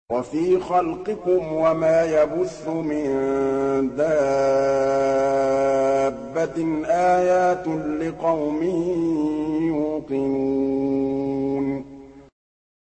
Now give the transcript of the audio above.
وَفِي خَلْقِكُمْ وَمَا يَبُثُّ مِن دَابَّةٍ آيَاتٌ لِّقَوْمٍ